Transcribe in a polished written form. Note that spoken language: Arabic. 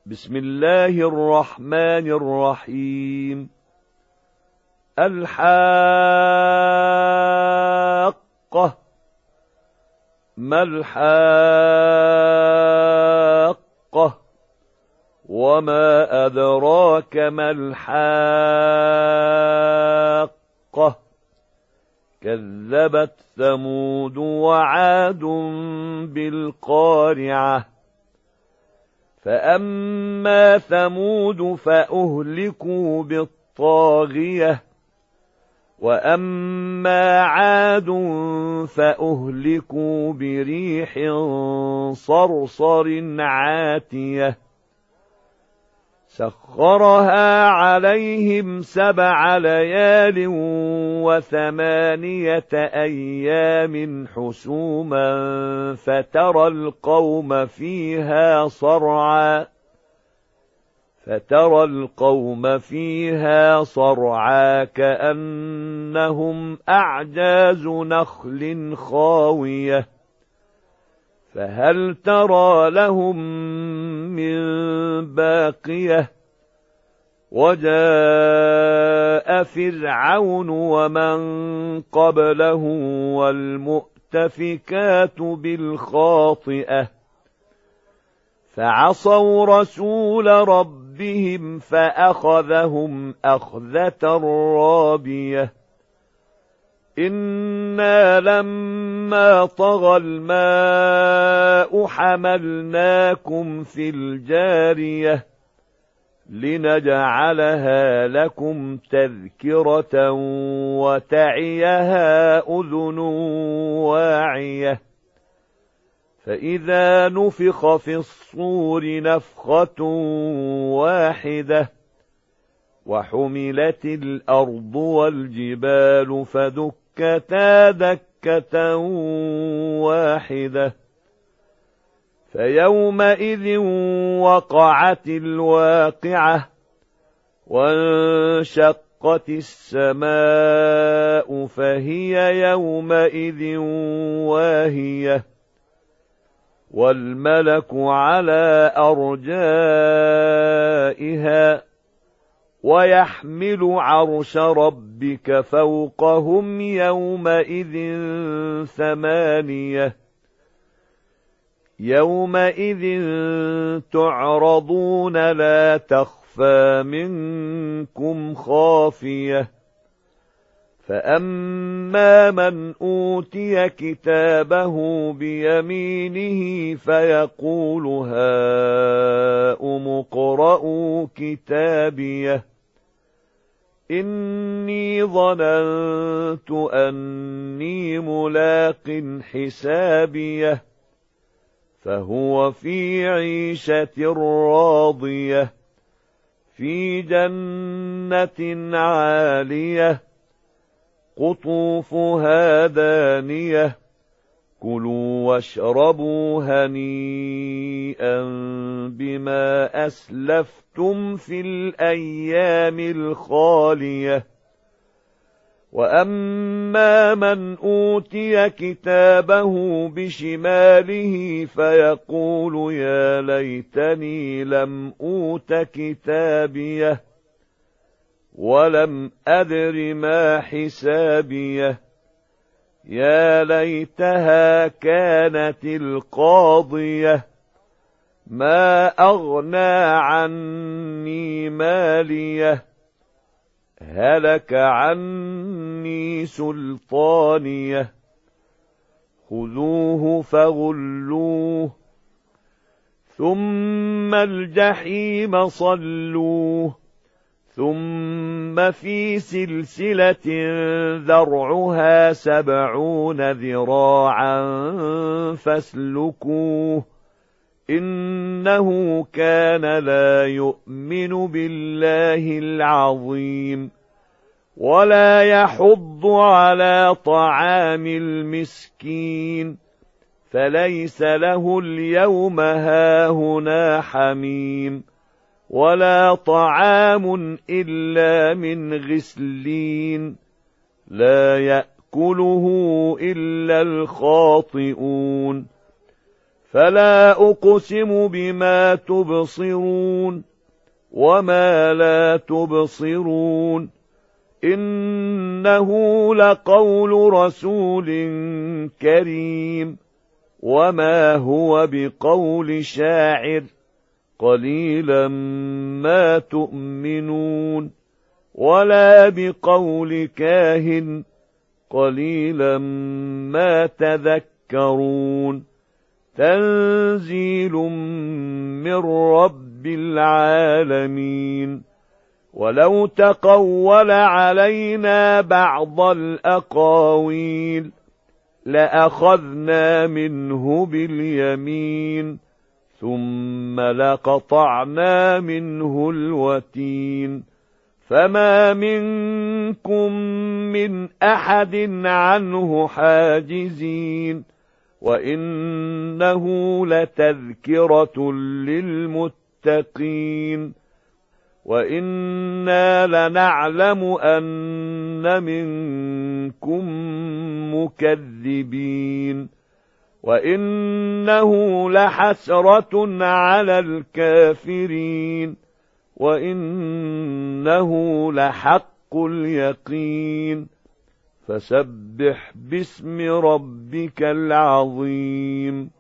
بسم الله الرحمن الرحيم. الحاقة. ما الحاقة؟ وما أدراك ما الحاقة؟ كذبت ثمود وعاد بالقارعة. فأما ثمود فأهلكوا بالطاغية، وأما عاد فأهلكوا بريح صرصر عاتية سخرها عليهم 7 ليال و8 أيام حسوما فترى القوم فيها صرعا كأنهم أعجاز نخل خاوية فهل ترى لهم من باقية. وجاء فرعون ومن قبله والمؤتفكات بالخاطئة فعصوا رسول ربهم فأخذهم أخذة رابية. إنا لما طغى الماء حملناكم في الجارية لنجعلها لكم تذكرة وتعيها أذن واعية. فإذا نفخ في الصور نفخة واحدة وحملت الأرض والجبال فدكتا دكة واحدة فيومئذ وقعت الواقعة وانشقت السماء فهي يومئذ واهية والملك على أرجائها ويحمل عرش ربك فوقهم يومئذ 8. يومئذ تعرضون لا تخفى منكم خافية. فأما من أوتي كتابه بيمينه فيقول هاؤم اقرءوا كتابيه إني ظننت أني ملاق حسابيه فهو في عيشة راضية في جنة عالية قطوفها دانية كلوا واشربوا هنيئا بما أسلفتم في الأيام الخالية. وأما من أوتي كتابه بشماله فيقول يا ليتني لم أوت كتابيه ولم أدر ما حسابيه يا ليتها كانت القاضية ما أغنى عني ماليه هلك عني سلطانيه خذوه فغلوه ثم الجحيم صلوه ثم في سلسلة ذرعها 70 ذراعا فاسلكوه إنه كان لا يؤمن بالله العظيم ولا يحض على طعام المسكين فليس له اليوم هاهنا حميم ولا طعام إلا من غسلين لا يأكله إلا الخاطئون فلا أقسم بما تبصرون وما لا تبصرون إنه لقول رسول كريم وما هو بقول شاعر قليلا ما تؤمنون ولا بقول كاهن قليلا ما تذكرون تنزيل من رب العالمين ولو تقول علينا بعض الأقاويل لأخذنا منه باليمين ثم لقطعنا منه الوتين فما منكم من أحد عنه حاجزين وإنه لتذكرة للمتقين وإنا لنعلم أن منكم مكذبين وإنه لحسرة على الكافرين وإنه لحق اليقين فسبح باسم ربك العظيم